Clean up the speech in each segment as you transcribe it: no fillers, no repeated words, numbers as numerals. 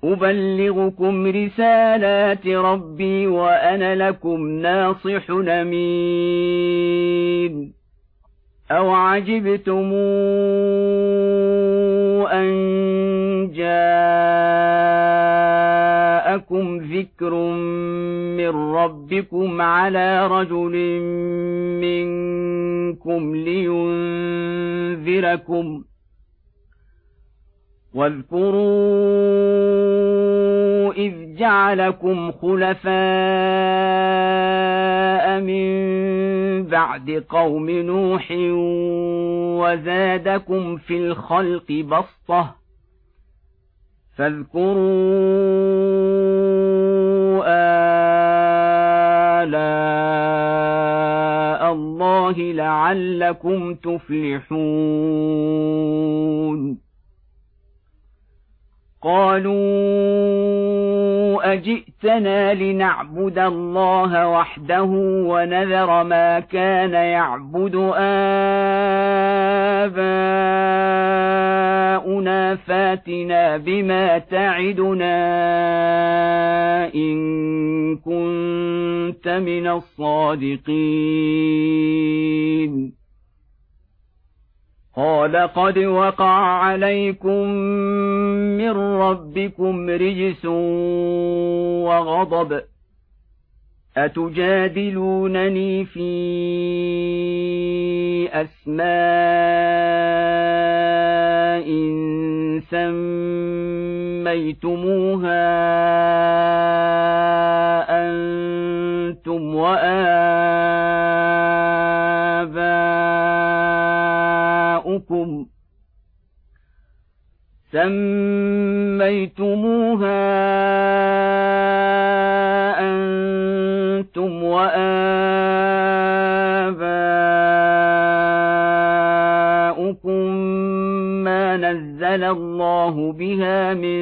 أبلغكم رسالات ربي وأنا لكم ناصح أمين أو عجبتم أن جاءكم ذكر من ربكم على رجل منكم لينذركم واذكروا إذ جعلكم خلفاء من بعد قوم نوح وزادكم في الخلق بسطة فاذكروا آلاء الله لعلكم تفلحون قالوا أجئتنا لنعبد الله وحده ونذر ما كان يعبد آباؤنا فاتنا بما تعدنا إن كنت من الصادقين قال قد وقع عليكم من ربكم رجس وغضب أتجادلونني في أسماء سميتموها أنتم وآباؤكم ما نزل الله بها من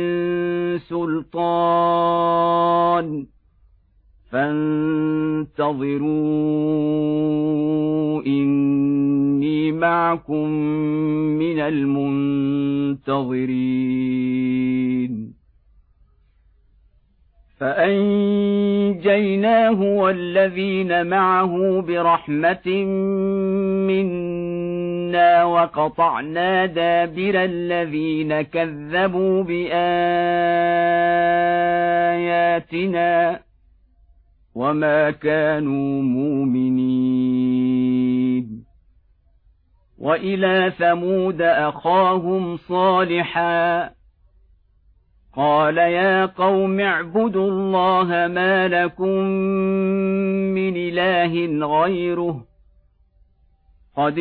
سلطان فانتظروا إني معكم من المنتظرين فأنجيناه والذين معه برحمة منا وقطعنا دابر الذين كذبوا بآياتنا وما كانوا مؤمنين وإلى ثمود أخاهم صالحا قال يا قوم اعبدوا الله ما لكم من إله غيره قد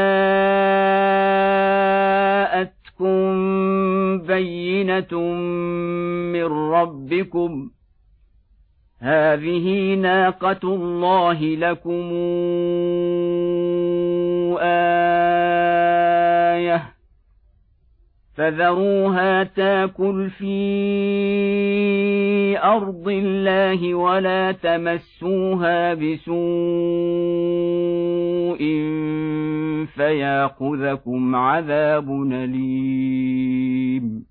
جاءتكم بينة من ربكم هذه ناقة الله لكم آية فذروها تاكل في أرض الله ولا تمسوها بسوء فيأخذكم عذاب أليم